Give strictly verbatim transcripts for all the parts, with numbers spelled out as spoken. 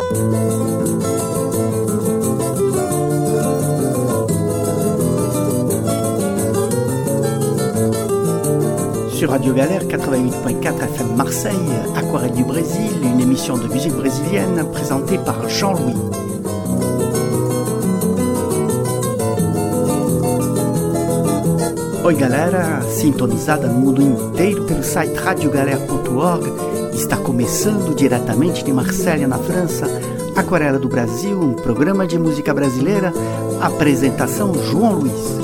Sur Radio Galère quatre-vingt-huit virgule quatre F M Marseille, Aquarelle du Brésil, une émission de musique brésilienne présentée par Jean-Louis. Oi galera, sintonizada no mundo inteiro pelo site radio galera ponto org, está começando diretamente de Marselha, na França, Aquarela do Brasil, um programa de música brasileira, apresentação João Luiz.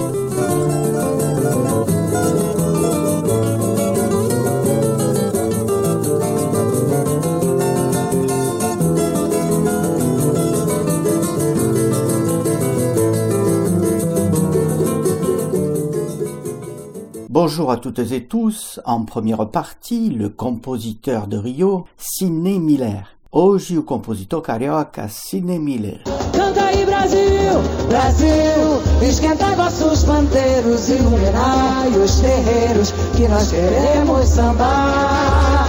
Bonjour à toutes et tous, en première partie, le compositeur de Rio, Sidney Miller. Hoje o compositor carioca Sidney Miller. Canta aí Brasil, Brasil, esquentai vossos pandeiros, iluminai os terreiros, que nós queremos sambar.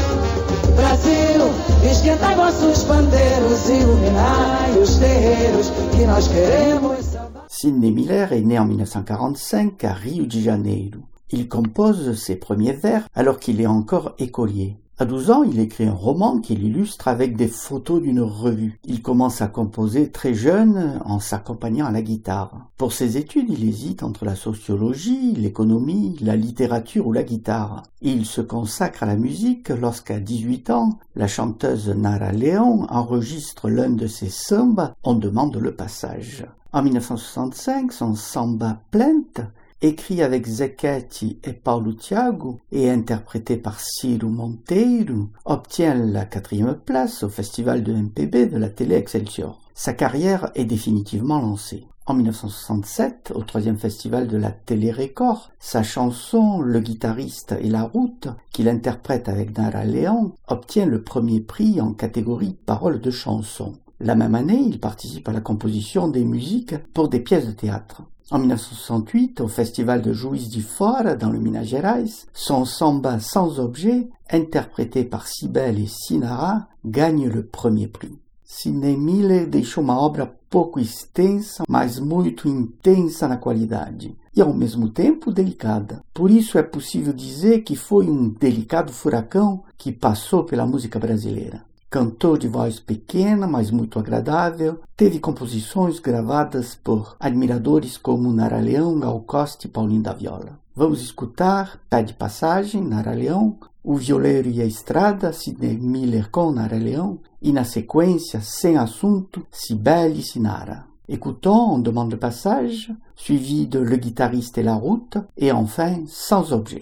Brasil, esquentai vossos pandeiros, iluminai os terreiros, que nós queremos sambar. Sidney Miller est né en dix-neuf cent quarante-cinq à Rio de Janeiro. Il compose ses premiers vers alors qu'il est encore écolier. À douze ans, il écrit un roman qu'il illustre avec des photos d'une revue. Il commence à composer très jeune en s'accompagnant à la guitare. Pour ses études, il hésite entre la sociologie, l'économie, la littérature ou la guitare. Et il se consacre à la musique lorsqu'à dix-huit ans, la chanteuse Nara Leão enregistre l'un de ses sambas, On demande le passage. En dix-neuf cent soixante-cinq, son samba Plainte, écrit avec Zequete et Paulo Thiago et interprété par Ciro Monteiro, obtient la quatrième place au festival de M P B de la télé Excelsior. Sa carrière est définitivement lancée. En dix-neuf cent soixante-sept, au troisième festival de la Télé Record, sa chanson Le guitariste et la route, qu'il interprète avec Nara Leão, obtient le premier prix en catégorie paroles de chanson. La même année, il participe à la composition des musiques pour des pièces de théâtre. En dix-neuf cent soixante-huit, au festival de Juiz de Fora, dans le Minas Gerais, son samba Sans objet, interprété par Cybele et Sinara, gagne le premier prix. Sidney Miller deixou uma obra pouco extensa, mas muito intensa na qualidade, e ao mesmo tempo delicada. Por isso é possível dizer que foi um delicado furacão que passou pela música brasileira. Cantor de voz pequena, mas muito agradável, teve composições gravadas por admiradores como Nara Leão, Gal Costa e Paulinho da Viola. Vamos escutar Pé de Passagem, Nara Leão, O Violeiro e a Estrada, Sidney Miller com Nara Leão, e na sequência, Sem Assunto, Cybele e Sinara. Écoutons On demande le passage, suivi de Le guitariste et la route, et enfin Sans objet.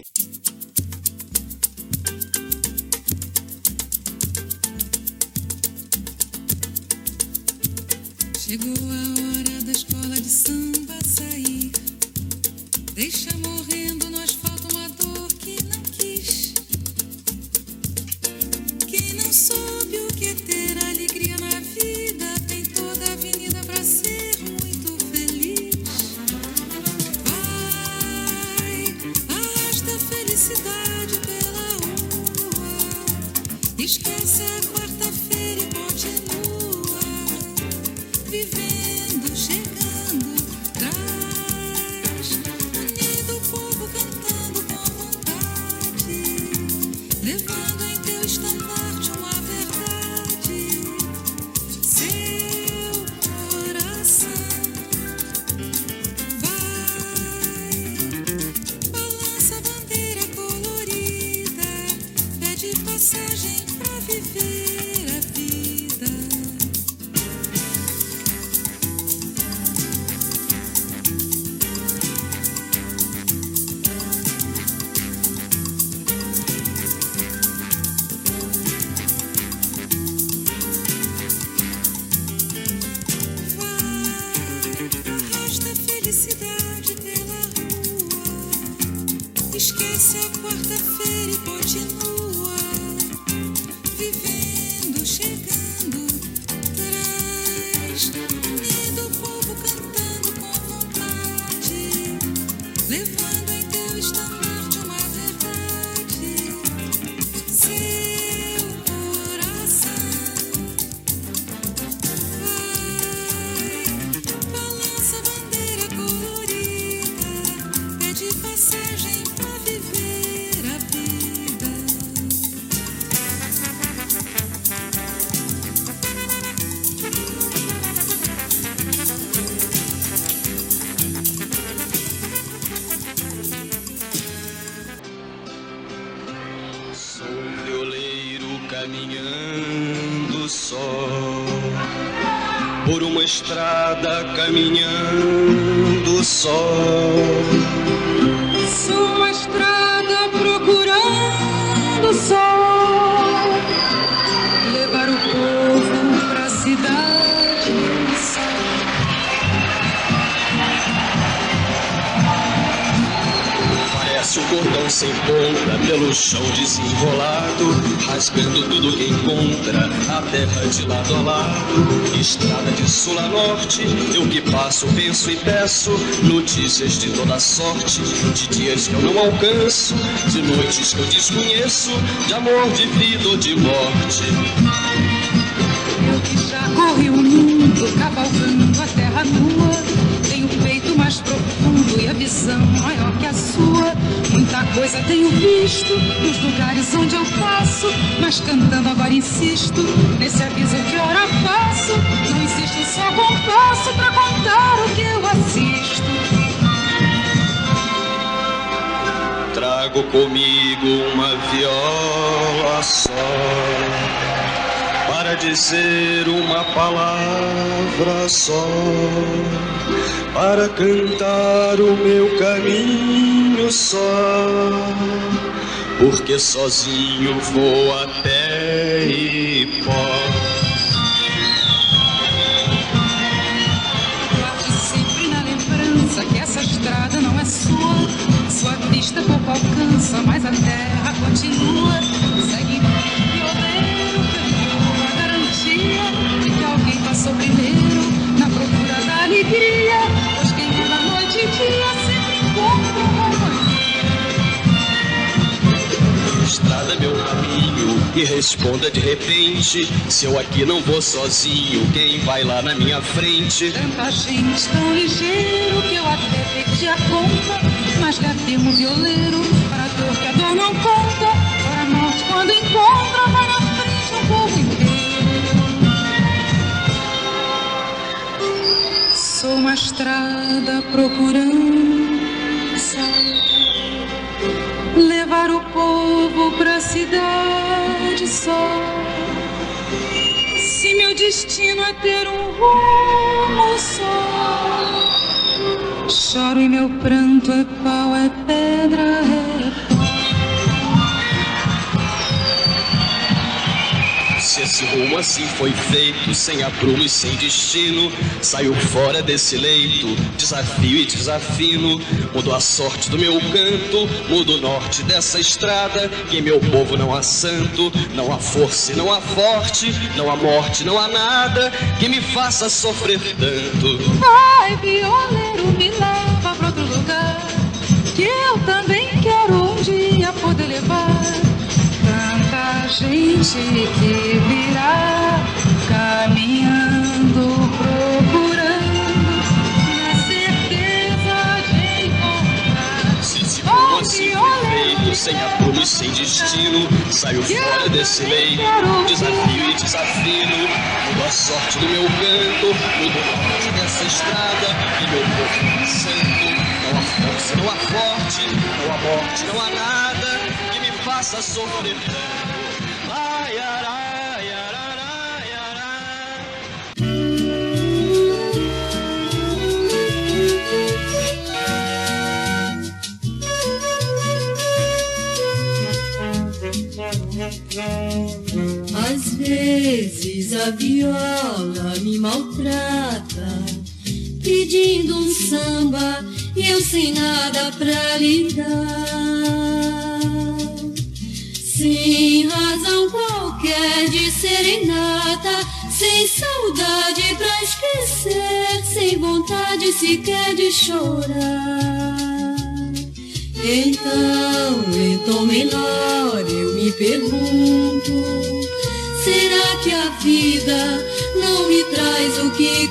Chegou a hora da escola de samba sair. Deixa morrendo no asfalto uma dor que não quis. Quem não soube o que é ter alegria na vida tem toda a avenida pra ser muito feliz. Vai, arrasta a felicidade pela rua. Esquece a quarta-feira e continua vivendo, chegando, traz unido o povo cantando com vontade, levando em teu estandarte uma verdade, seu coração vai, balança a bandeira colorida, pede passagem pra viver a vida. Felicidade pela rua. Esquece a quarta-feira e continua vivendo, chegando, traz unido o povo cantando com vontade, levando em teu estandarte uma verdade, seu coração por uma estrada caminhando só. Sou uma estrada procurando sol, levar o povo pra cidade do sol. Parece um cordão sem ponta pelo chão desenrolado, rasgando tudo que encontra, a terra de lado a lado. Estrada de sul a norte, eu que passo, penso e peço notícias de toda sorte, de dias que eu não alcanço, de noites que eu desconheço, de amor, de vida ou de morte. Eu que já corri o mundo, cavalgando a terra nua, tenho o peito mais profundo e a visão maior que a sua. Muita coisa tenho visto nos lugares onde eu passo, mas cantando agora insisto nesse aviso que ora faço. Não insisto, só compasso pra contar o que eu assisto. Trago comigo uma viola só, para dizer uma palavra só, para cantar o meu caminho só, porque sozinho vou até Ipó. Guarde sempre na lembrança que essa estrada não é sua, sua vista pouco alcança, mas a terra continua. Segue violeiro, cantou a garantia que alguém passou primeiro na procura da alegria, pois quem anda noite e dia sempre encontra uma companhia. Estrada meu caminho e responda de repente, se eu aqui não vou sozinho, quem vai lá na minha frente? Tanta gente tão ligeiro que eu até perdi a conta, mas gravei um violeiro para a dor que a dor não conta, para a morte quando encontra, vai na frente um povo inteiro. Sou uma estrada procurando sol, levar o povo pra cidade só. Se meu destino é ter um rumo só, choro e meu pranto é pau, é pedra, é pó. Se esse rumo assim foi feito, sem aprumo e sem destino, saio fora desse leito, desafio e desafino, mudo a sorte do meu canto, mudo o norte dessa estrada, que em meu povo não há santo, não há força e não há forte, não há morte, não há nada que me faça sofrer tanto. Vai, violeiro, me leva pra outro lugar, que eu também quero um dia poder levar tanta gente que virá caminhando, procurando, na certeza de encontrar. Se esse rumo assim foi feito, sem aprumo e sem destino, saio fora desse leito, desafio e desafino, mudo a sorte do meu canto, mudo o norte dessa estrada, e meu povo não há santo, não há força, não há forte, não há morte, não há nada que me faça sofrer tanto. Ai, ai, ai, ai, ai, Às vezes a viola me maltrata, pedindo um samba e eu sem nada pra lhe dar. Sem razão qualquer de serenata, sem saudade pra esquecer, sem vontade sequer de chorar. Então, em tom menor eu me pergunto, será que a vida não me traz o que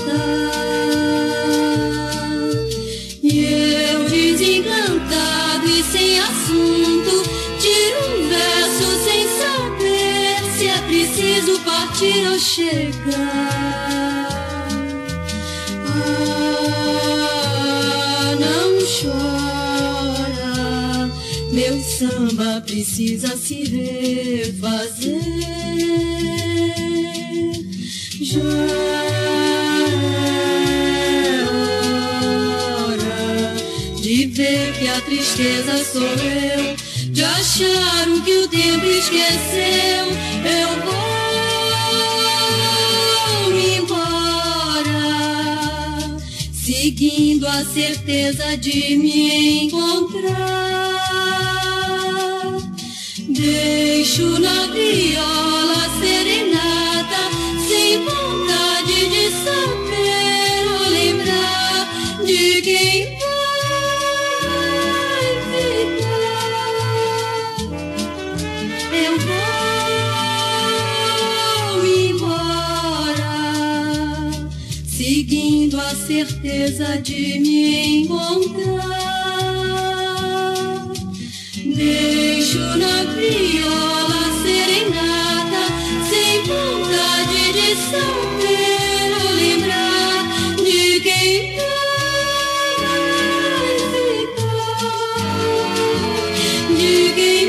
cantar? E eu desencantado e sem assunto, tiro um verso sem saber se é preciso partir ou chegar. Ah, não chora, meu samba precisa se refazer. deixo. De ver que a tristeza sou eu, de achar o que o tempo esqueceu, eu vou embora, seguindo a certeza de me encontrar. Deixo na viola serenata, sem vontade de saber ou lembrar de quem seguindo a certeza de me encontrar. Deixo na viola serenata, sem vontade de saber ou lembrar de quem vai ficar, de quem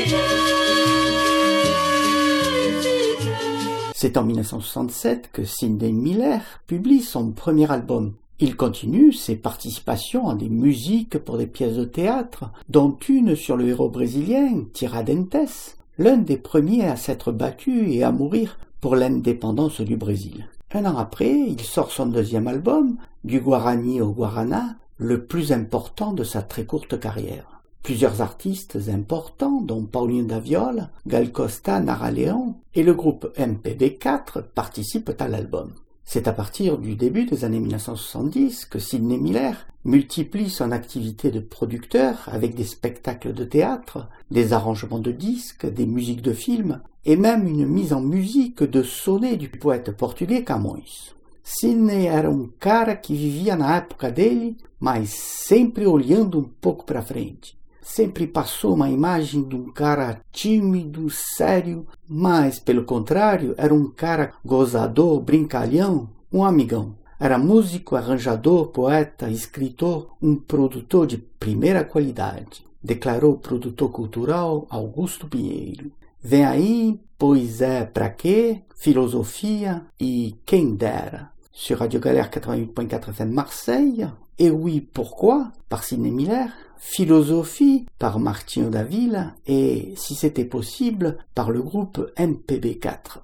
vai ficar. C'est en mille neuf cent soixante-sept que Sidney Miller publie son premier album. Il continue ses participations à des musiques pour des pièces de théâtre, dont une sur le héros brésilien Tiradentes, l'un des premiers à s'être battu et à mourir pour l'indépendance du Brésil. Un an après, il sort son deuxième album, Du Guarani au Guarana, le plus important de sa très courte carrière. Plusieurs artistes importants, dont Paulinho da Viola, Gal Costa, Nara Leão et le groupe M P B quatre participent à l'album. C'est à partir du début des années mille neuf cent soixante-dix que Sidney Miller multiplie son activité de producteur avec des spectacles de théâtre, des arrangements de disques, des musiques de films et même une mise en musique de sonnet du poète portugais Camões. Sidney era um cara que vivia na época dele, mas sempre olhando um pouco para frente. Sempre passou uma imagem de um cara tímido, sério, mas, pelo contrário, era um cara gozador, brincalhão, um amigão. Era músico, arranjador, poeta, escritor, um produtor de primeira qualidade, declarou o produtor cultural Augusto Pinheiro. Vem aí, pois é pra quê, filosofia e quem dera. Sur Radio Galère quatre-vingt-huit point quatre F M Marseille, Et oui, pourquoi, par Sidney Miller, Philosophie par Martinho da Vila et, si c'était possible, par le groupe M P B quatre.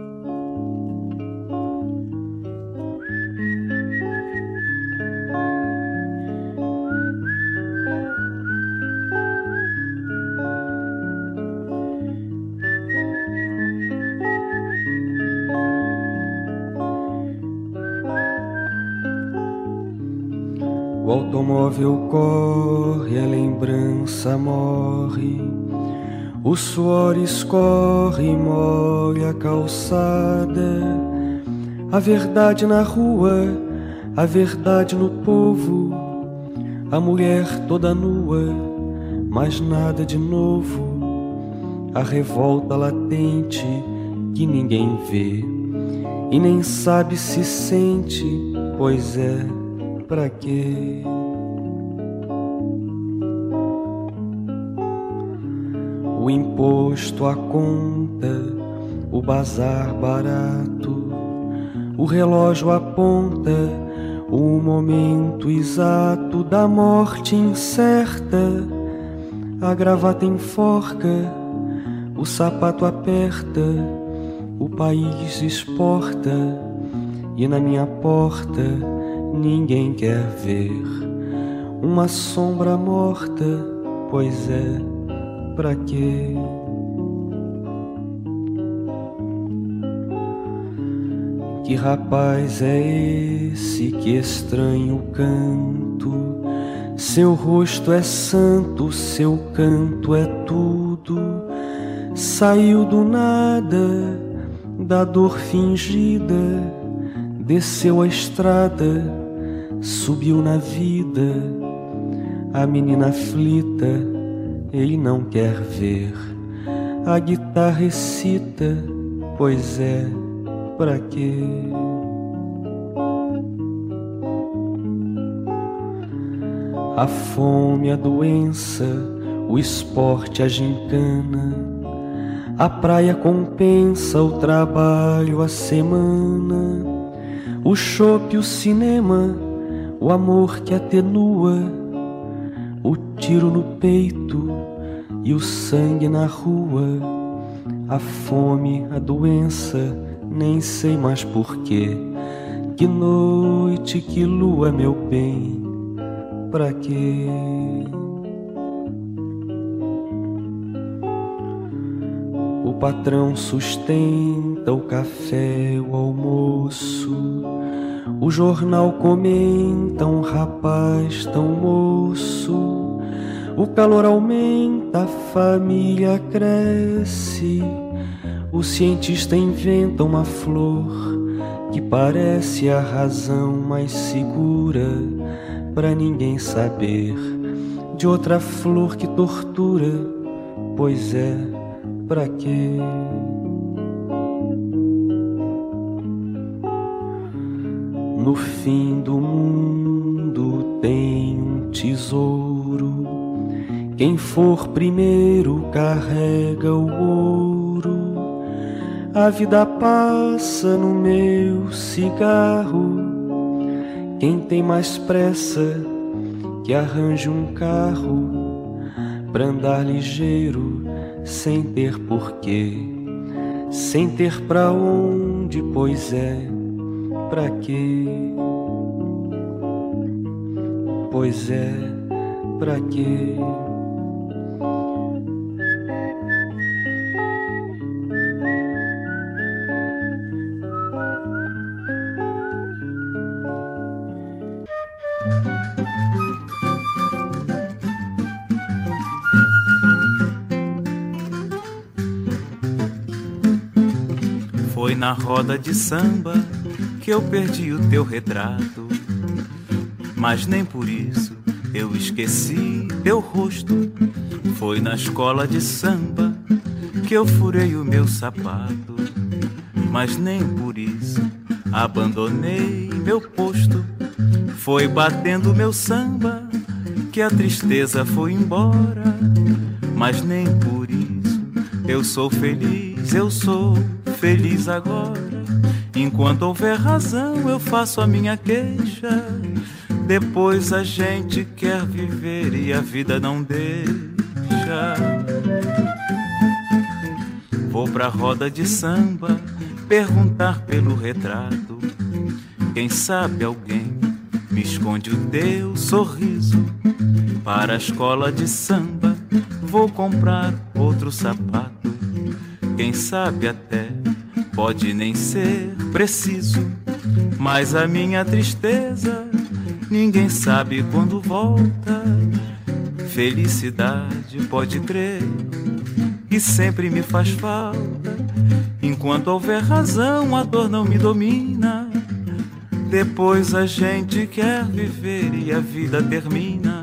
O automóvel corre, a lembrança morre, o suor escorre e molha a calçada. A verdade na rua, a verdade no povo, a mulher toda nua, mas nada de novo. A revolta latente que ninguém vê e nem sabe se sente, pois é. Pra quê? O imposto, a conta, o bazar barato, o relógio aponta o momento exato da morte incerta. A gravata enforca, o sapato aperta, o país exporta e na minha porta ninguém quer ver uma sombra morta, pois é, pra quê? Que rapaz é esse que estranho canto? Seu rosto é santo, seu canto é tudo. Saiu do nada, da dor fingida, desceu a estrada, subiu na vida. A menina aflita, ele não quer ver. A guitarra recita, pois é, pra quê? A fome, a doença, o esporte, a gincana, a praia compensa o trabalho, a semana. O chope, o cinema, o amor que atenua, o tiro no peito e o sangue na rua, a fome, a doença, nem sei mais porquê. Que noite, que lua, meu bem, pra quê? O patrão sustenta o café, o almoço, o jornal comenta um rapaz tão moço. O calor aumenta, a família cresce. O cientista inventa uma flor que parece a razão mais segura pra ninguém saber de outra flor que tortura. Pois é, pra quê? No fim do mundo tem um tesouro. Quem for primeiro carrega o ouro. A vida passa no meu cigarro. Quem tem mais pressa que arranje um carro pra andar ligeiro, sem ter porquê, sem ter pra onde, pois é, pra quê? Pois é, pra quê? Foi na roda de samba que eu perdi o teu retrato, mas nem por isso eu esqueci teu rosto. Foi na escola de samba que eu furei o meu sapato, mas nem por isso abandonei meu posto. Foi batendo meu samba que a tristeza foi embora, mas nem por isso eu sou feliz, eu sou feliz agora. Enquanto houver razão eu faço a minha queixa. Depois a gente quer viver e a vida não deixa. Vou pra roda de samba perguntar pelo retrato. Quem sabe alguém me esconde o teu sorriso. Para a escola de samba vou comprar outro sapato. Quem sabe até pode nem ser preciso, mas a minha tristeza ninguém sabe quando volta. Felicidade, pode crer, que sempre me faz falta. Enquanto houver razão, a dor não me domina. Depois a gente quer viver e a vida termina.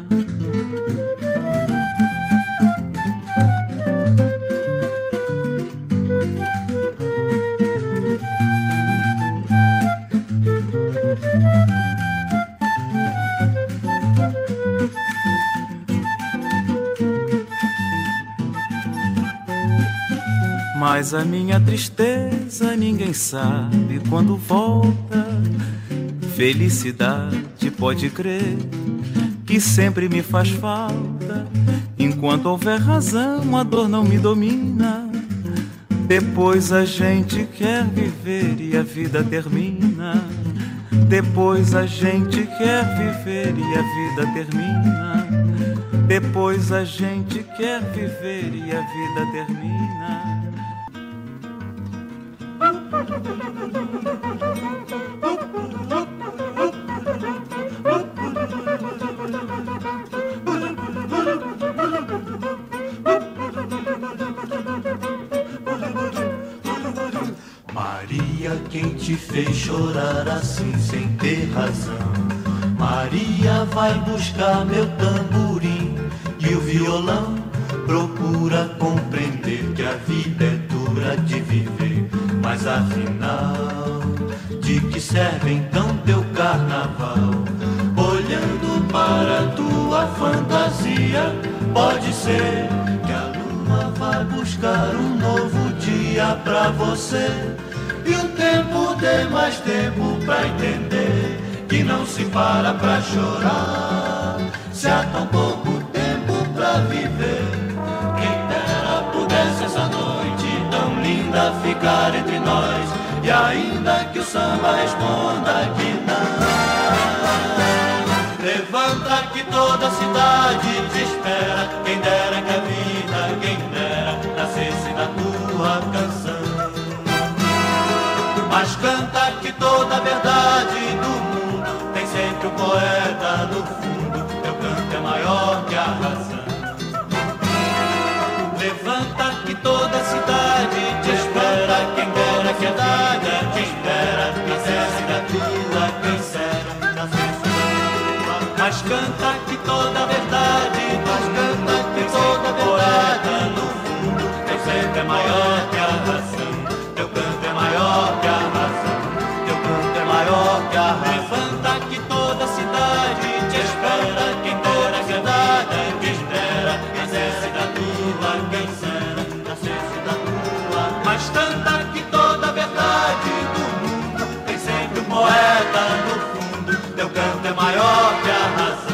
Mas a minha tristeza ninguém sabe quando volta. Felicidade, pode crer, que sempre me faz falta. Enquanto houver razão, a dor não me domina. Depois a gente quer viver e a vida termina. Depois a gente quer viver e a vida termina. Depois a gente quer viver e a vida termina. Maria, quem te fez chorar assim sem ter razão? Maria, vai buscar meu tamborim e o violão. Procura compreender que a vida é dura de viver, mas afinal, de que serve então teu carnaval? Olhando para tua fantasia, pode ser que a lua vai buscar um novo dia pra você. E o teu tempo, dê mais tempo pra entender que não se para pra chorar, se há tão pouco tempo pra viver. Quem dera pudesse essa noite tão linda ficar entre nós, e ainda que o samba responda que não. Levanta que toda a cidade te espera, quem dera que a vida, quem dera nascesse da tua canção. Mas canta que toda a verdade do mundo tem sempre o poeta no fundo, teu canto é maior que a razão. Levanta que toda a cidade te espera, quem dera que a vida, quem dera nascesse da tua canção, nascesse da tua. Mas canta que toda a verdade, mas canta que toda a verdade no fundo, teu sempre é maior que a razão. Teu canto é maior que a razão, teu canto é maior que a razão. Levanta que toda a cidade te espera, quem dera a verdade, quem espera, nascesse da tua, quem será, nascesse da tua. Mas canta que toda a verdade do mundo tem sempre um poeta no fundo, teu canto é maior que a razão.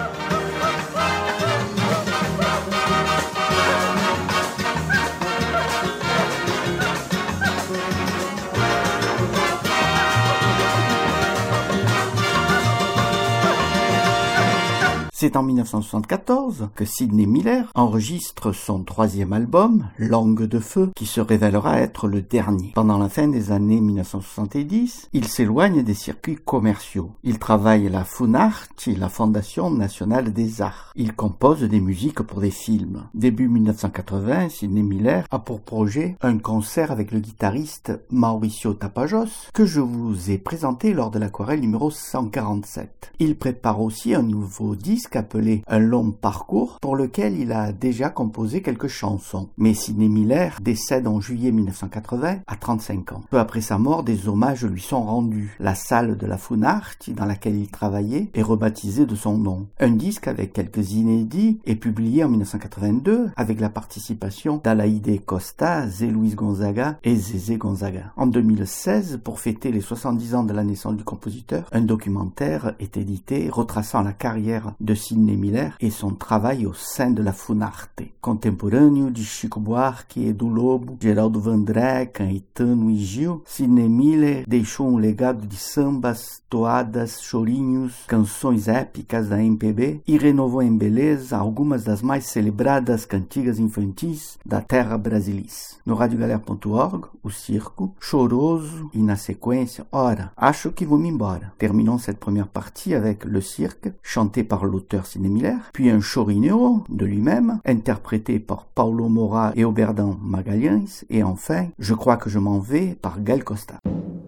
C'est en mille neuf cent soixante-quatorze que Sidney Miller enregistre son troisième album, Langue de Feu, qui se révélera être le dernier. Pendant la fin des années mille neuf cent soixante-dix, il s'éloigne des circuits commerciaux. Il travaille à la Funarte, la Fondation nationale des arts. Il compose des musiques pour des films. Début mille neuf cent quatre-vingts, Sidney Miller a pour projet un concert avec le guitariste Mauricio Tapajós, que je vous ai présenté lors de l'aquarelle numéro cent quarante-sept. Il prépare aussi un nouveau disque appelé Un long parcours, pour lequel il a déjà composé quelques chansons. Mais Sidney Miller décède en juillet mille neuf cent quatre-vingts à trente-cinq ans. Peu après sa mort, des hommages lui sont rendus. La salle de la Funarte, dans laquelle il travaillait, est rebaptisée de son nom. Un disque avec quelques inédits est publié en mille neuf cent quatre-vingt-deux avec la participation d'Alaïde Costa, Zé Luis Gonzaga et Zézé Gonzaga. En deux mille seize, pour fêter les soixante-dix ans de la naissance du compositeur, un documentaire est édité retraçant la carrière de Sidney Miller e son trabalho au sein de la Funarte. Contemporâneo de Chico Buarque, Edu Lobo, Geraldo Vandré, Caetano e Gil, Sidney Miller deixou um legado de sambas, toadas, chorinhos, canções épicas da M P B e renovou em beleza algumas das mais celebradas cantigas infantis da terra brasilis. No rádio galera ponto org, o circo, Choroso e na sequência, Ora, acho que vou me embora. Terminons cette première partie avec Le Cirque, chanté par l'auteur Sidney Miller, puis un chorineo de lui-même, interprété par Paulo Moura et Oberdan Magalhães, et enfin, Je crois que je m'en vais par Gal Costa.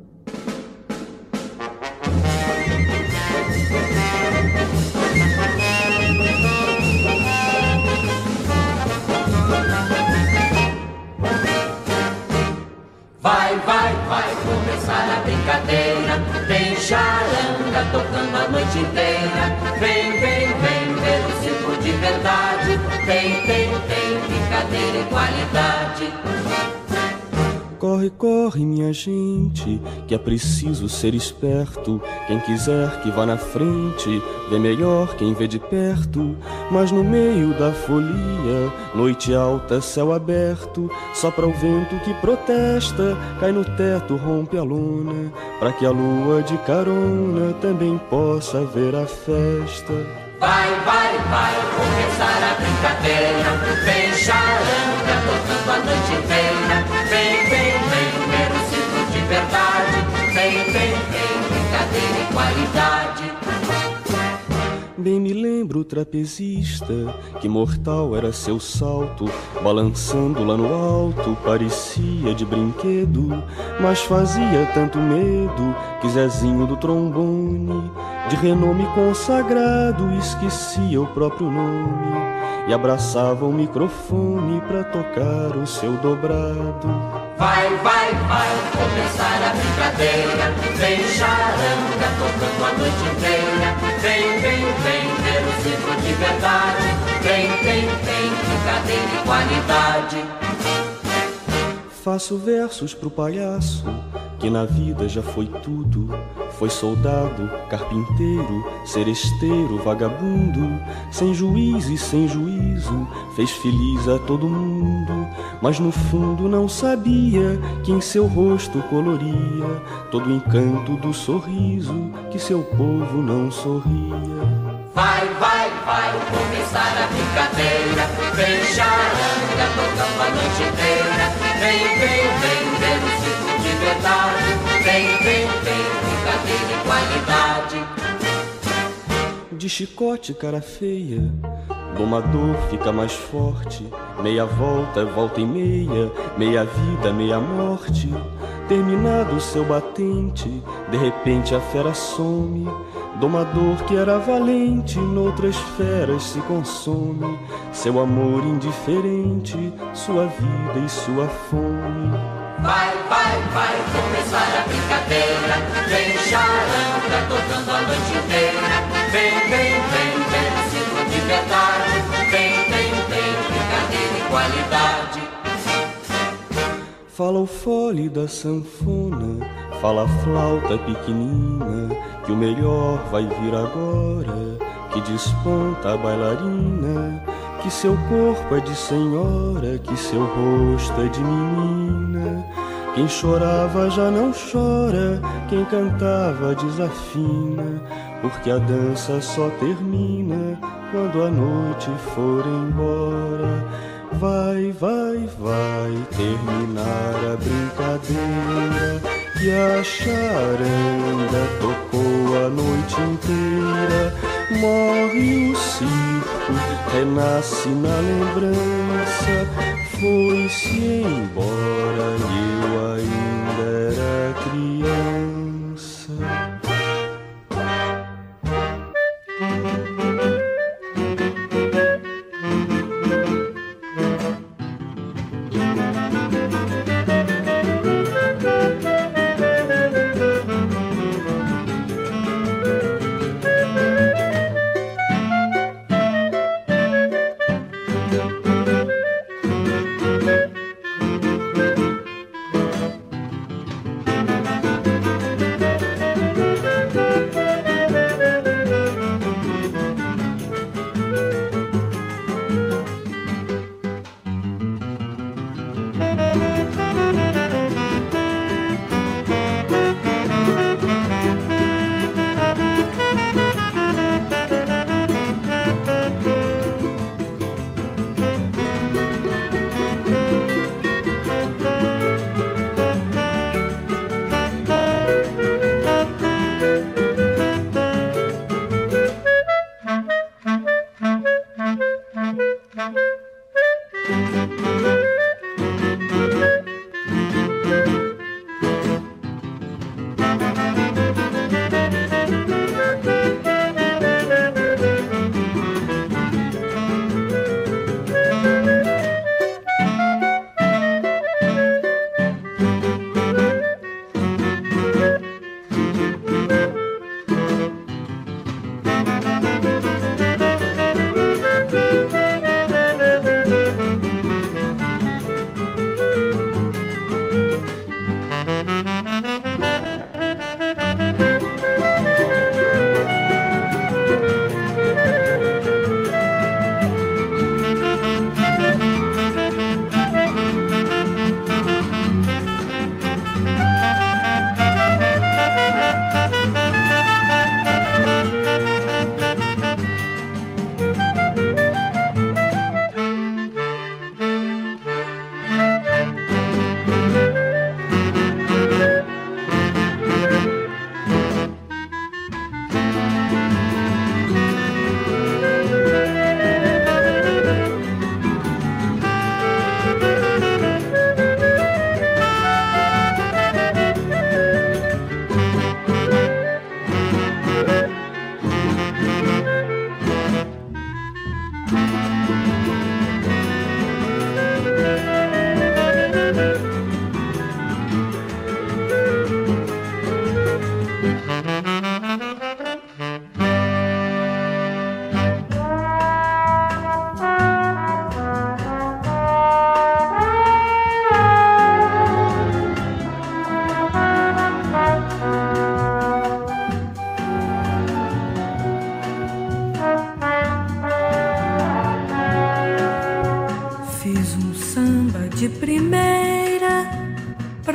Vai, vai, vai começar a brincadeira. Tem charanga tocando a noite inteira. Vem, vem, vem ver o circo de verdade. Tem, tem, tem brincadeira e qualidade. Corre, corre, minha gente, que é preciso ser esperto. Quem quiser que vá na frente, vê melhor quem vê de perto. Mas no meio da folia, noite alta, céu aberto, sopra o vento que protesta, cai no teto, rompe a lona, pra que a lua de carona também possa ver a festa. Vai, vai, vai começar a brincadeira. Vem charanga tocando a noite inteira. Vem, vem, vem ver o circo de verdade. Vem, vem, vem brincadeira e qualidade. Bem me lembro o trapezista, que mortal era seu salto, balançando lá no alto, parecia de brinquedo, mas fazia tanto medo que Zezinho do trombone, de renome consagrado, esquecia o próprio nome e abraçava o microfone pra tocar o seu dobrado. Vai, vai, vai começar a brincadeira. Vem charanga tocando a noite inteira. Vem, vem, vem ver o circo de verdade. Vem, vem, vem brincadeira e qualidade. faço versos pro palhaço, que na vida já foi tudo. Foi soldado, carpinteiro, seresteiro, vagabundo, sem juiz e sem juízo, fez feliz a todo mundo. Mas no fundo não sabia que em seu rosto coloria todo o encanto do sorriso, que seu povo não sorria. Vai, vai, vai começar a brincadeira, vem charanga tocando a noite inteira. Vem, vem, vem ver o circo de verdade. Vem, vem, vem, brincadeira e qualidade. De chicote, cara feia, domador fica mais forte. Meia volta, volta e meia, meia vida, meia morte. Terminado o seu batente, de repente a fera some. Domador que era valente, noutras feras se consome. Seu amor indiferente, sua vida e sua fome. Vai, vai, vai começar a brincadeira. Vem charanga tocando a noite inteira. Vem, vem, vem, vem o circo de verdade. Vem, vem, vem, brincadeira e qualidade. Fala o fole da sanfona, fala a flauta pequenina, que o melhor vai vir agora, que desponta a bailarina, que seu corpo é de senhora, que seu rosto é de menina. Quem chorava já não chora, quem cantava desafina, porque a dança só termina quando a noite for embora. Vai, vai, vai terminar a brincadeira, que a charanga tocou a noite inteira. Morre o circo, renasce na lembrança, foi-se embora e eu ainda era criança.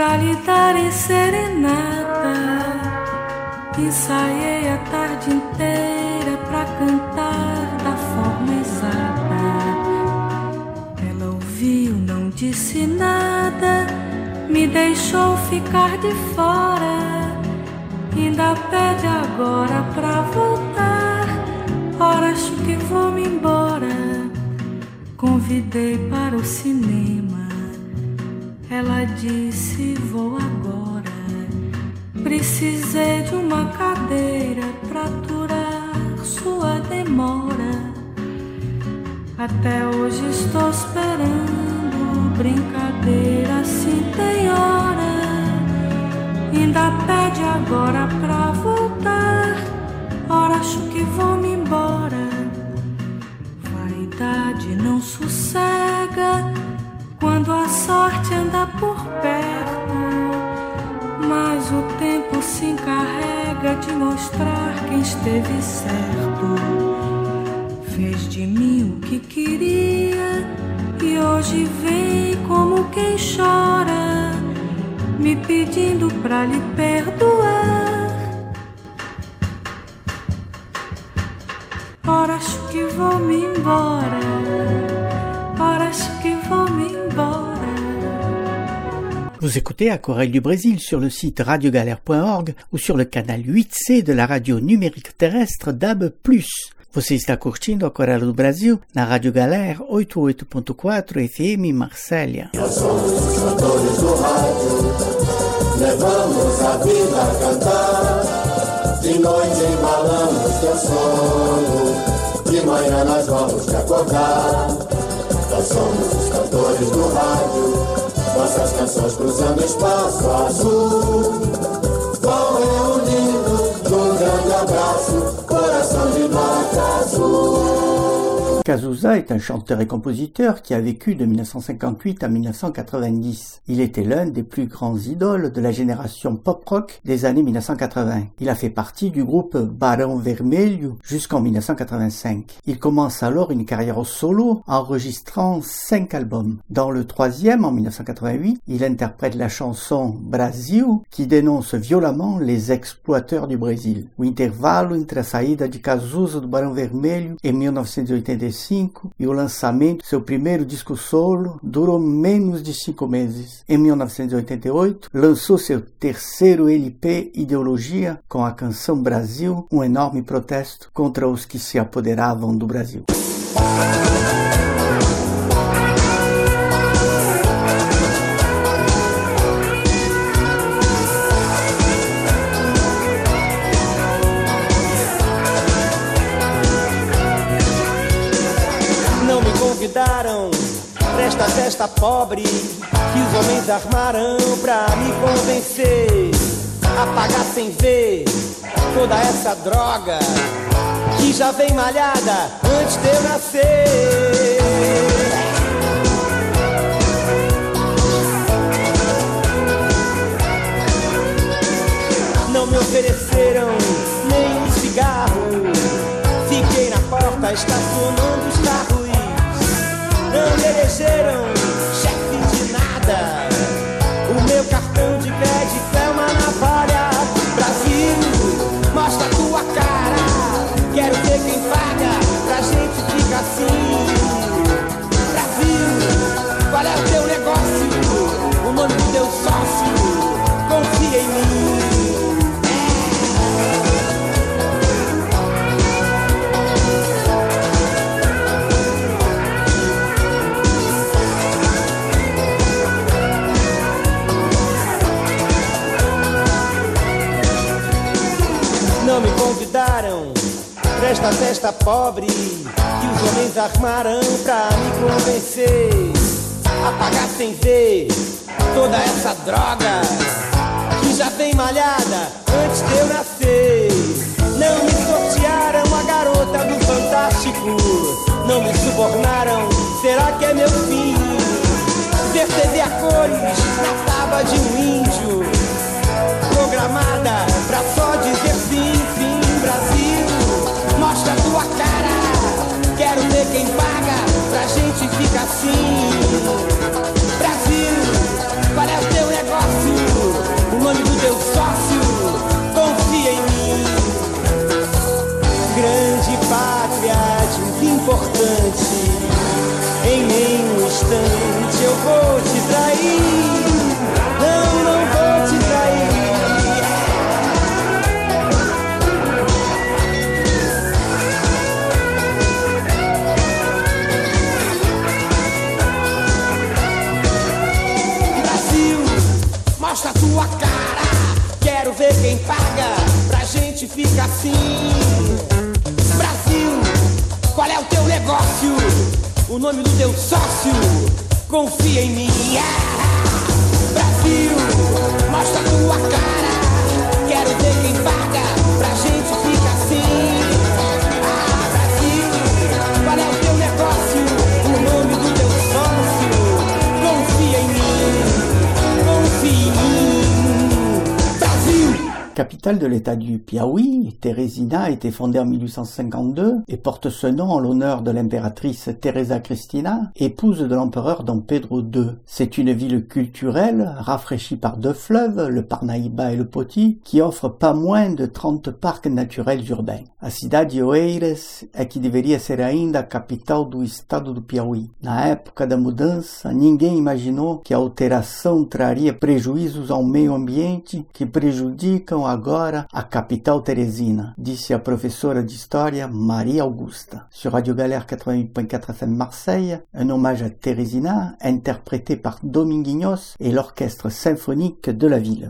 pra lhe dar em serenata. Ensaiei a tarde inteira pra cantar da forma exata. Ela ouviu, não disse nada, me deixou ficar de fora. Ainda pede agora pra voltar. Ora, acho que vou-me embora. Convidei para o cinema. Ela disse, vou agora. Precisei de uma cadeira pra aturar sua demora. Até hoje estou esperando. Brincadeira assim tem hora. Ainda pede agora pra voltar. Ora, acho que vou-me embora. Vaidade não sossega quando a sorte anda por perto. Mas o tempo se encarrega de mostrar quem esteve certo. Fez de mim o que queria e hoje vem como quem chora, me pedindo pra lhe perdoar. Ora, acho que vou me embora. Ora, acho que vou me embora. Vous écoutez Aquarelle du Brésil sur le site radio galère point org ou sur le canal huit C de la radio numérique terrestre D A B plus. Você está curtindo Aquarelle do Brasil na Rádio Galera oitenta e oito ponto quatro F M Marsella. Nós somos os cantores do rádio, levamos a vida a cantar. De noite embalamos teu sono, de manhã nós vamos te acordar. Nós somos os cantores do rádio, nossas canções cruzando espaço azul. Vão reunindo num grande abraço, coração de nota azul. Cazuza est un chanteur et compositeur qui a vécu de mille neuf cent cinquante-huit à mille neuf cent quatre-vingt-dix. Il était l'un des plus grands idoles de la génération pop-rock des années mille neuf cent quatre-vingts. Il a fait partie du groupe Barão Vermelho jusqu'en mille neuf cent quatre-vingt-cinq. Il commence alors une carrière au solo, enregistrant cinq albums. Dans le troisième, en mille neuf cent quatre-vingt-huit, il interprète la chanson Brasil, qui dénonce violemment les exploiteurs du Brésil. O intervalo entre a saída de Cazuza do Barão Vermelho em mil novecentos e oitenta e cinco e o lançamento de seu primeiro disco solo durou menos de cinco meses. Em mil novecentos e oitenta e oito, lançou seu terceiro L P Ideologia com a canção Brasil, um enorme protesto contra os que se apoderavam do Brasil. Convidaram pra esta festa pobre que os homens armaram pra me convencer a pagar sem ver toda essa droga que já vem malhada antes de eu nascer. Não me ofereceram nem um cigarro, fiquei na porta estacionando os carros. Não me elegeram chefe de nada, o meu cartão de crédito é uma navalha. Brasil, mostra tua cara, quero ver quem paga pra gente ficar assim. Brasil, qual é o teu negócio, o nome do teu sócio, confia em mim. Não me convidaram pra esta festa pobre que os homens armaram pra me convencer a pagar sem ver toda essa droga que já vem malhada antes de eu nascer. Não me sortearam a garota do Fantástico, não me subornaram, será que é meu fim? Ver T V a cores na tábua de um índio, programada pra só dizer sim, sim. Brasil, mostra tua cara, quero ver quem paga pra gente ficar assim. Brasil, qual é o teu negócio, fica assim. Brasil, qual é o teu negócio? O nome do teu sócio? Confia em mim. Ah, Brasil, mostra tua cara. Quero ver quem paga. Pra gente fica assim. Ah, Brasil, qual é o teu negócio? O nome do teu sócio? Confia em mim. Confia em mim. Brasil. Capitale de l'État du Piauí, Teresina a été fondée en mille huit cent cinquante-deux et porte ce nom en l'honneur de l'impératrice Teresa Cristina, épouse de l'empereur Don Pedro deux. C'est une ville culturelle, rafraîchie par deux fleuves, le Parnaíba et le Poti, qui offre pas moins de trente parcs naturels urbains. A cidade de Oeiras é que deveria ser ainda a capital do estado do Piauí. Na época da mudança, ninguém imaginou que a alteração traria prejuízos ao meio ambiente que prejudicam agora a capital teresina, disse a professora de história Maria Augusta. Sur Radio Galère quatre-vingt-huit point quatre F M Marseille, un hommage à Teresina interprété par Dominguinhos et l'orchestre symphonique de la ville.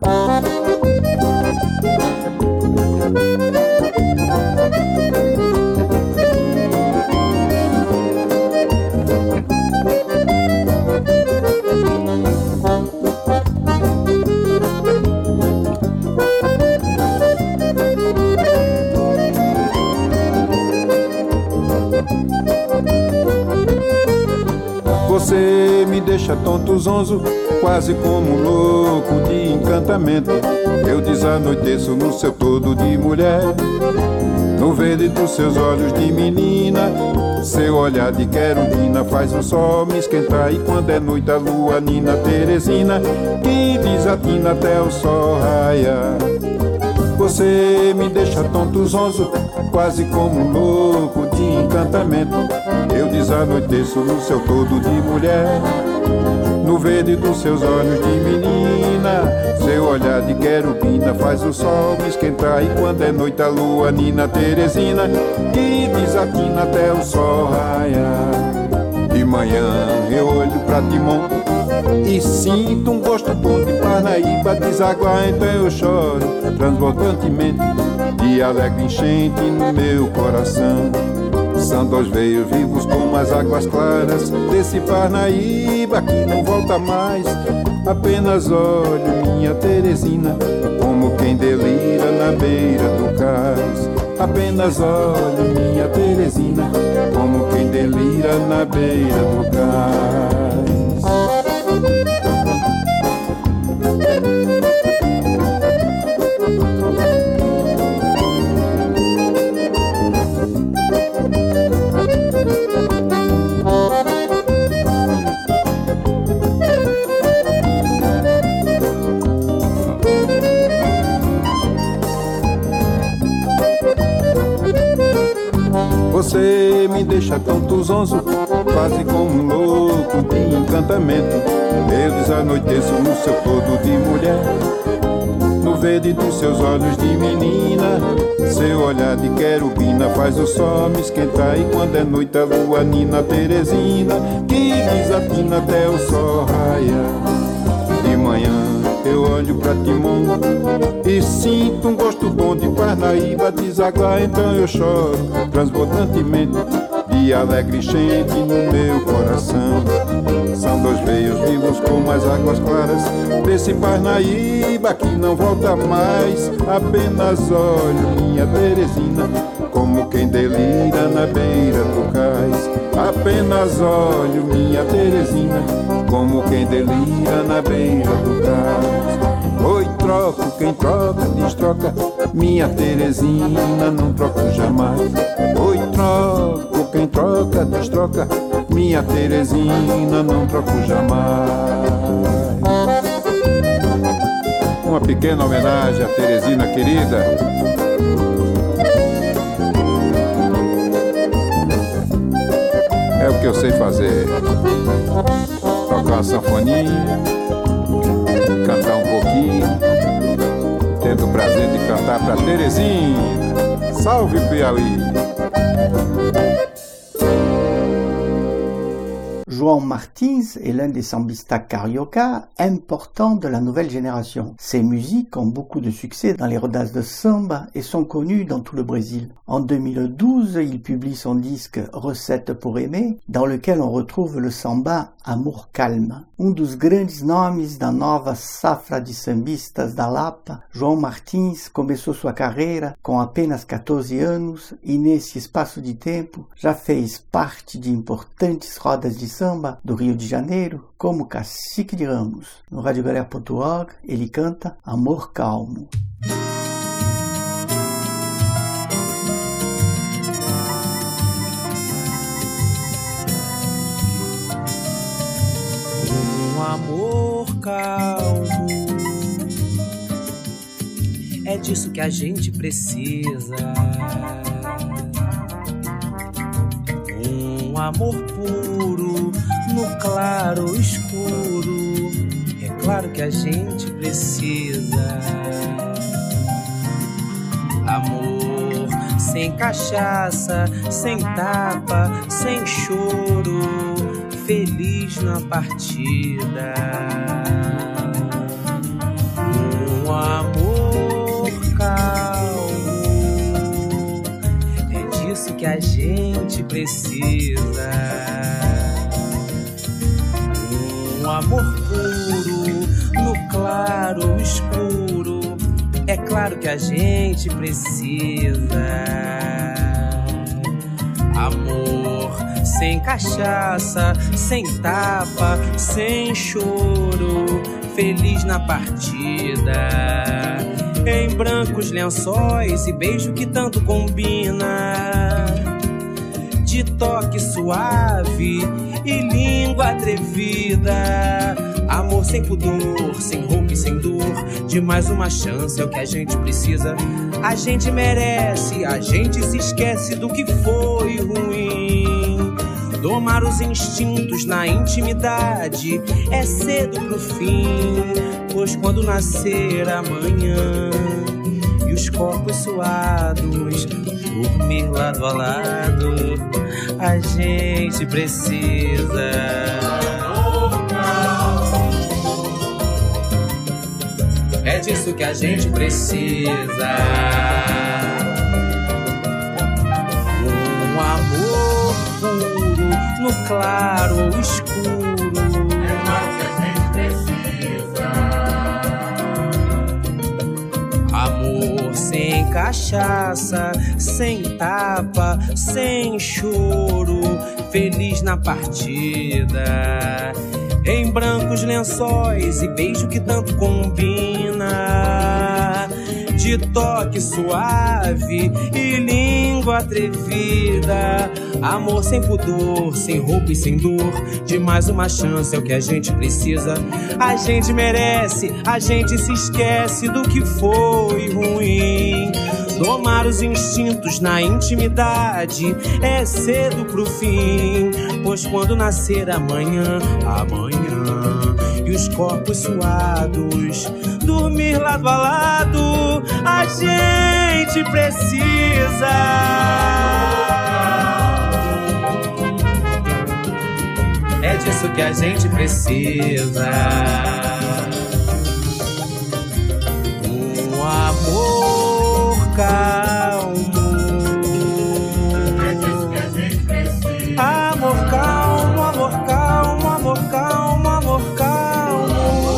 Você me deixa tonto, zonzo, quase como um louco de encantamento. Eu desanoiteço no seu todo de mulher, no verde dos seus olhos de menina. Seu olhar de querubina faz o sol me esquentar. E quando é noite a lua nina Teresina, que desatina até o sol raiar. Você me deixa tonto, zonzo, quase como um louco de encantamento. Eu desanoiteço no seu todo de mulher, no verde dos seus olhos de menina. Seu olhar de querubina faz o sol me esquentar. E quando é noite a lua nina Teresina, que desatina até o sol raiar. De manhã eu olho pra Timon e sinto um gosto bom de Parnaíba desaguar, então eu choro transbordantemente de alegre enchente no meu coração. São dois veios vivos como as águas claras desse Parnaíba que não volta mais. Apenas olho minha Teresina como quem delira na beira do cais. Apenas olho minha Teresina como quem delira na beira do cais. Você me deixa tonto, zonzo, quase como um louco de encantamento. Eu desanoiteço no seu todo de mulher, no verde dos seus olhos de menina. Seu olhar de querubina faz o sol me esquentar. E quando é noite a lua nina Teresina, que desatina até o sol raiar. De manhã eu olho pra Timon e sinto um gosto bom de Parnaíba desaguar, então eu choro transbordantemente de alegre enchente no meu coração. São dois veios vivos como as águas claras desse Parnaíba que não volta mais. Apenas olho minha Teresina como quem delira na beira do cais. Apenas olho minha Teresina como quem delira na beira do cais. Oi, troco, quem troca, destroca, minha Teresina não troco jamais. Oi, troco, quem troca, destroca, minha Teresina não troco jamais. Uma pequena homenagem à Teresina querida. É o que eu sei fazer. Tocar uma sanfoninha, cantar um pouquinho, tendo o prazer de cantar pra Teresina. Salve Piauí! João Martins est l'un des sambistas carioca importants de la nouvelle génération. Ses musiques ont beaucoup de succès dans les rodas de samba et sont connues dans tout le Brésil. En deux mille douze, il publie son disque Recettes pour aimer, dans lequel on retrouve le samba Amor Calma. Um dos grandes nomes da nova safra de sambistas da Lapa, João Martins começou sua carreira com apenas catorze anos e nesse espaço de tempo já fez parte de importantes rodas de samba do Rio de Janeiro, como Cacique de Ramos. No rádio galera ponto org ele canta Amor Calmo. Um amor calmo, é disso que a gente precisa. Um amor puro, no claro escuro, é claro que a gente precisa. Amor sem cachaça, sem tapa, sem choro, feliz na partida. Um amor calmo, é disso que a gente precisa. Um amor puro, no claro escuro, é claro que a gente precisa. Amor sem cachaça, sem tapa, sem choro, feliz na partida. Em brancos lençóis e beijo que tanto combina, de toque suave e língua atrevida. Amor sem pudor, sem roupa e sem dor, de mais uma chance é o que a gente precisa. A gente merece, a gente se esquece do que foi ruim. Domar os instintos na intimidade é cedo pro fim, pois quando nascer amanhã e os corpos suados dormir lado a lado, a gente precisa. É disso que a gente precisa. Um amor puro, no claro ou escuro, é mais que a gente precisa. Amor sem cachaça, sem tapa, sem choro, feliz na partida. Em brancos lençóis e beijo que tanto combina, de toque suave e língua atrevida. Amor sem pudor, sem roupa e sem dor, de mais uma chance é o que a gente precisa. A gente merece, a gente se esquece do que foi ruim. Domar os instintos na intimidade é cedo pro fim, pois quando nascer amanhã, amanhã, e os corpos suados dormir lado a lado, a gente precisa. É disso que a gente precisa. Um amor calmo, é disso que a gente precisa. Amor calmo, amor calmo, amor calmo, amor calmo,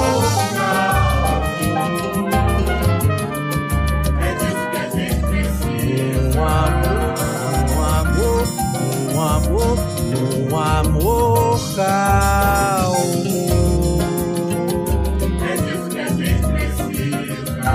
é disso que a gente precisa. Um amor, um amor, um amor, um amor calmo, é disso que a gente precisa.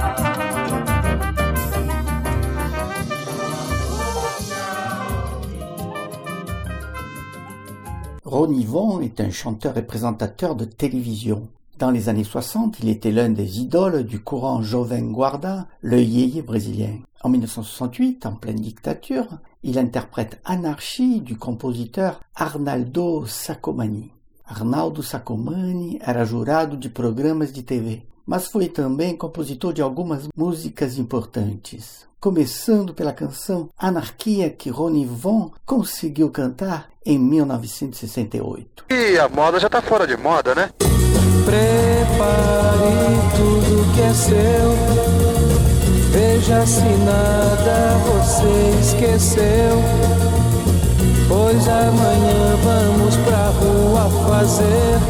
Ronnie Von est un chanteur et présentateur de télévision. Dans les années soixante, il était l'un des idoles du courant Jovem Guarda, le yéyé brésilien. En mille neuf cent soixante-huit, en pleine dictature, il interprète Anarchie du compositeur Arnaldo Sacomani. Arnaldo Sacomani era jurado de programas de T V. mas foi também compositor de algumas músicas importantes. Começando pela canção Anarquia, que Ronnie Von conseguiu cantar em mil novecentos e sessenta e oito. E a moda já tá fora de moda, né? Prepare tudo que é seu, veja se nada você esqueceu, pois amanhã vamos pra rua fazer,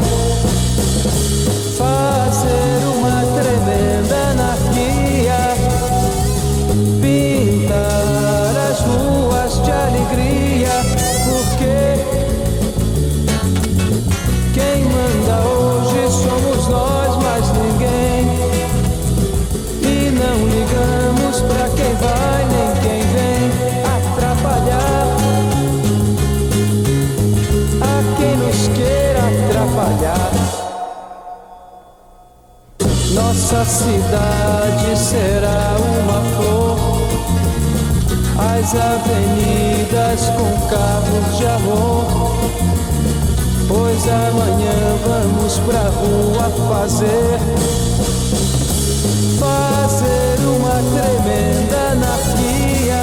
fazer uma tremenda anarquia, pintar as ruas de alegria, porque quem manda hoje somos nós, mais ninguém, e não ligamos pra quem vai nem quem vem atrapalhar, a quem nos queira atrapalhar. Nossa cidade será uma flor, as avenidas com carros de amor, pois amanhã vamos pra rua fazer, fazer uma tremenda anarquia,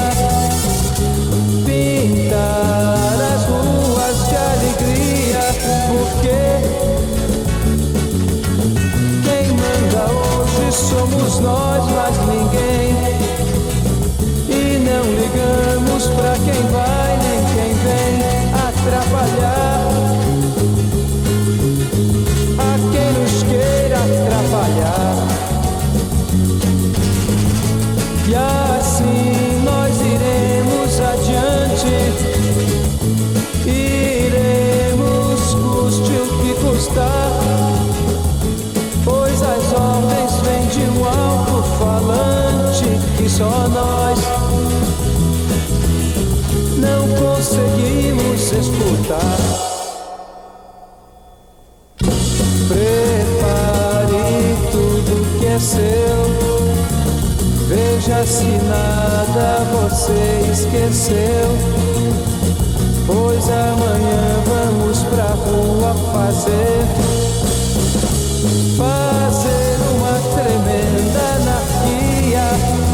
pintar as ruas de alegria, porque somos nós, mais ninguém, e não ligamos pra quem vai nem quem vem atrapalhar, a quem nos queira atrapalhar. E assim nós iremos adiante, iremos custe o que custar, pois as ordens vêm de um alto-falante que só nós não conseguimos escutar. Prepare tudo que é seu, veja se nada você esqueceu, pois amanhã vamos pra rua fazer, fazer uma tremenda anarquia,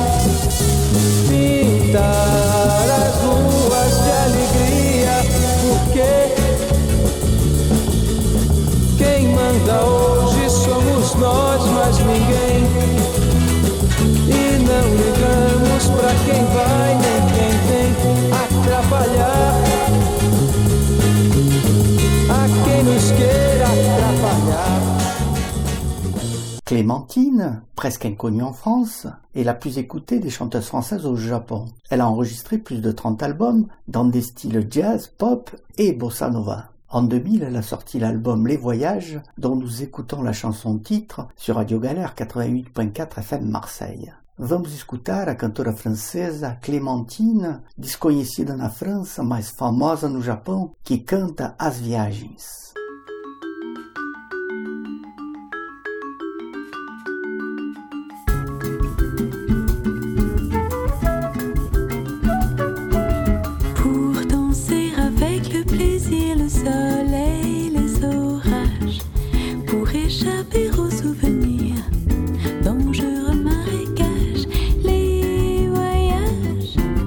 pintar as ruas de alegria, porque quem manda hoje somos nós, mais ninguém, e não ligamos pra quem vai nem quem vem atrapalhar, a quem nos queira atrapalhar. Clémentine, presque inconnue en France, est la plus écoutée des chanteuses françaises au Japon. Elle a enregistré plus de trente albums dans des styles jazz, pop et bossa nova. En deux mille, elle a sorti l'album Les Voyages, dont nous écoutons la chanson titre sur Radio Galère quatre-vingt-huit point quatre F M Marseille. Vamos escutar a cantora francesa Clémentine, desconhecida na França, mas famosa no Japão, que canta As Viagens.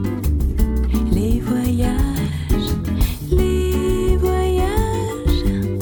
Les voyages,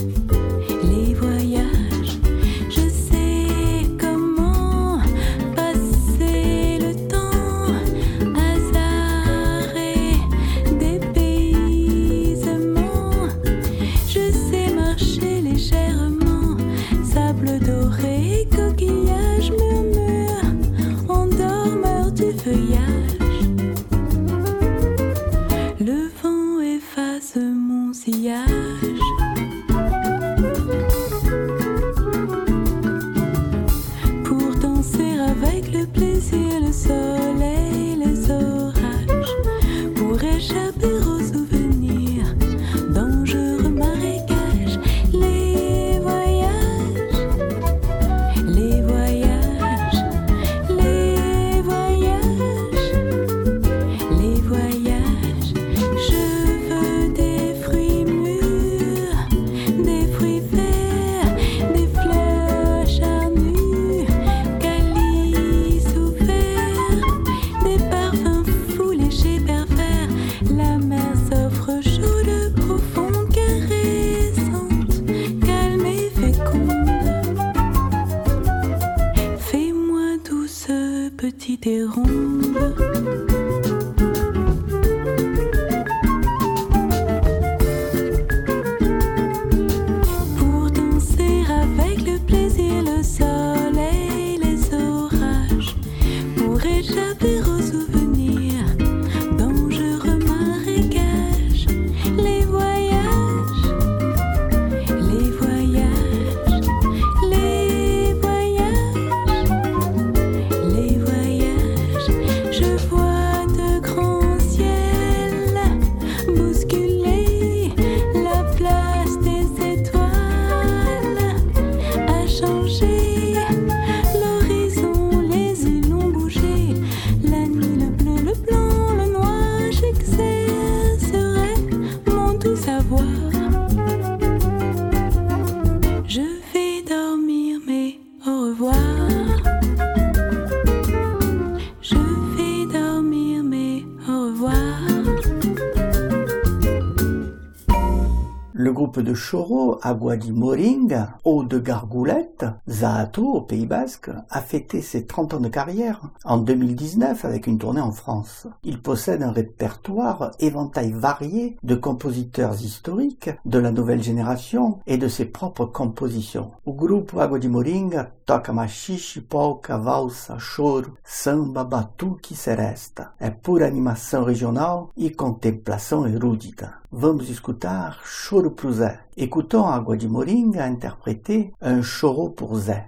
groupe de choro Água de Moringa, Eau de Gargoulette, Zato au Pays Basque, a fêté ses trente ans de carrière en deux mille dix-neuf avec une tournée en France. Il possède un répertoire éventail varié de compositeurs historiques de la nouvelle génération et de ses propres compositions. O grupo Água de Moringa toca machixe, polca, valsa, choro, samba, batuque e seresta. É pura animação regional e contemplação erudita. Vamos escutar Choro pro Zé. Écoutons Água de Moringa interpréter un choro pour Zé.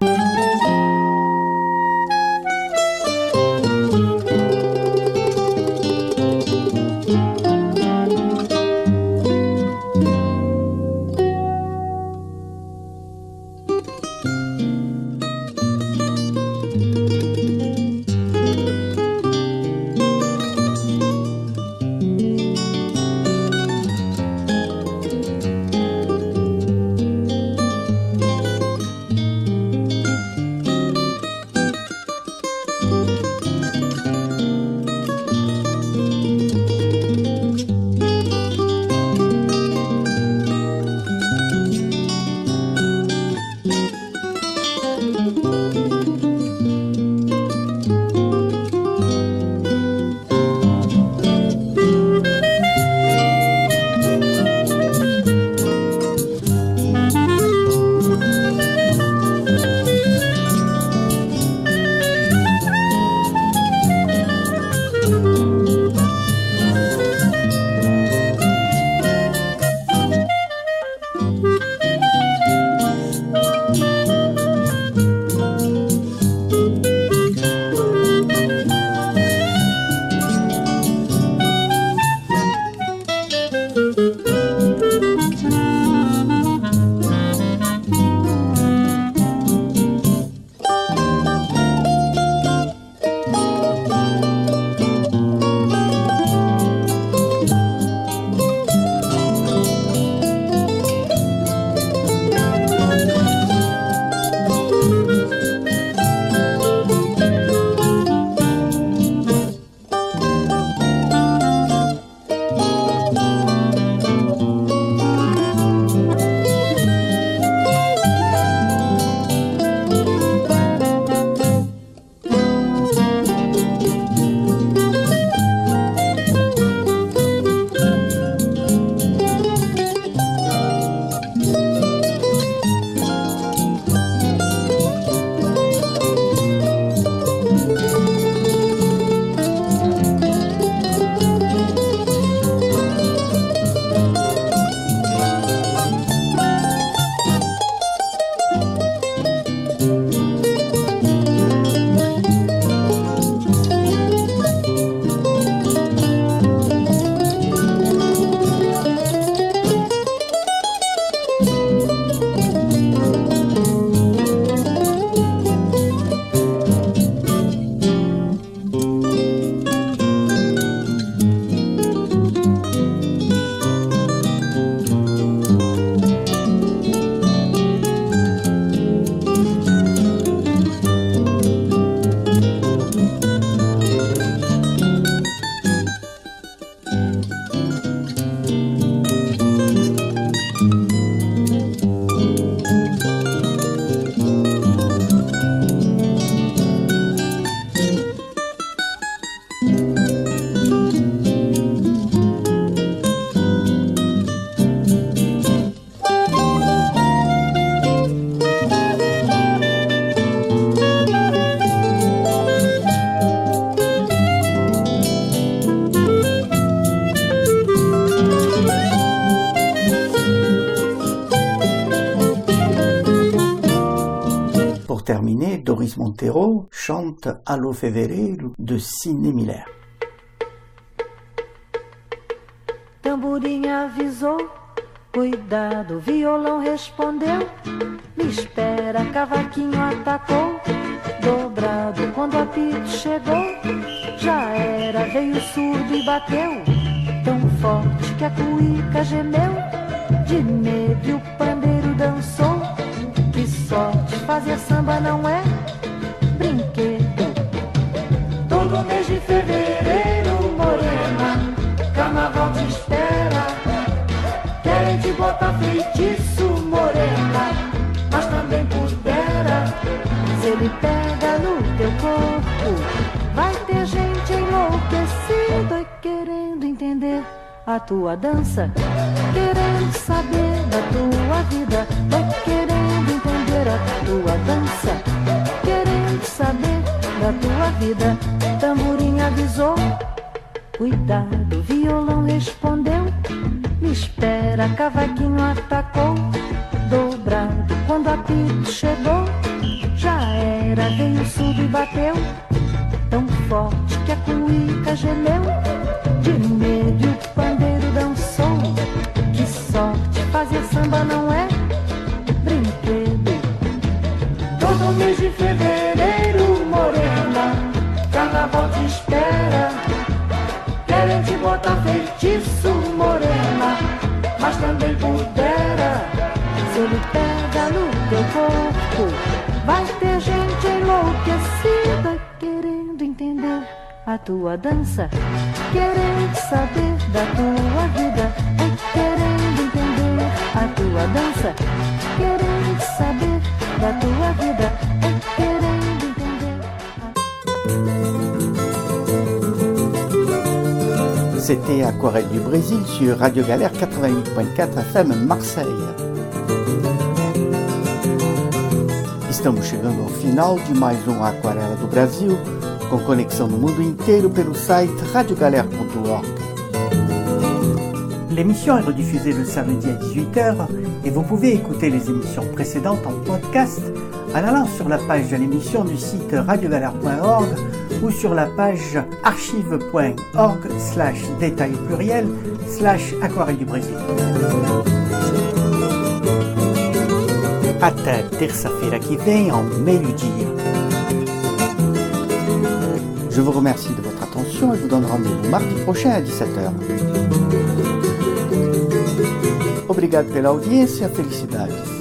terminer, Doris Montero chante Alô Fevereiro de Sidney Miller. Tamborim avisou, cuidado, violão respondeu. Me espera, cavaquinho atacou, dobrado quando o apito chegou. Já era, veio surdo e bateu, tão forte que a cuíca gemeu. De medo e o pandeiro dançou, que sorte, fazer samba não é brinquedo. Todo mês de fevereiro, morena, carnaval te espera. Querem te botar frio ele pega no teu corpo, vai ter gente enlouquecida querendo entender a tua dança, querendo saber da tua vida, vai querendo entender a tua dança, querendo saber da tua vida. Tamborim avisou, cuidado, violão respondeu, me espera, cavaquinho atacou, dobrado quando apito chegou, já era, veio surdo e bateu, tão forte que a cuíca gemeu, de medo e o pandeiro dançou, que sorte, fazer samba não é brinquedo. Todo mês de fevereiro, morena, carnaval te espera, querem te botar feitiço, morena, mas também pudera, se ele pega no teu corpo, vai ter gente enlouquecida querendo entender a tua dança, querendo saber da tua vida, é querendo entender a tua dança, querendo saber da tua vida, é querendo entender a... C'était Aquarelle du Brésil sur Radio Galère quatre-vingt-huit point quatre F M Marseille. Estamos chegando ao final de mais um Aquarela do Brasil, com conexão no mundo inteiro pelo site radio galère point org. L'émission est rediffusée le samedi à dix-huit heures et vous pouvez écouter les émissions précédentes en podcast en allant sur la page de l'émission du site radio galère point org ou sur la page archive point org slash détail pluriel slash aquarelle du Brésil. Até terça-feira que vem, ao meio-dia. Je vous remercie de votre attention et vous donne rendez-vous mardi prochain à dix-sept heures. Obrigado pela audiência, felicidades.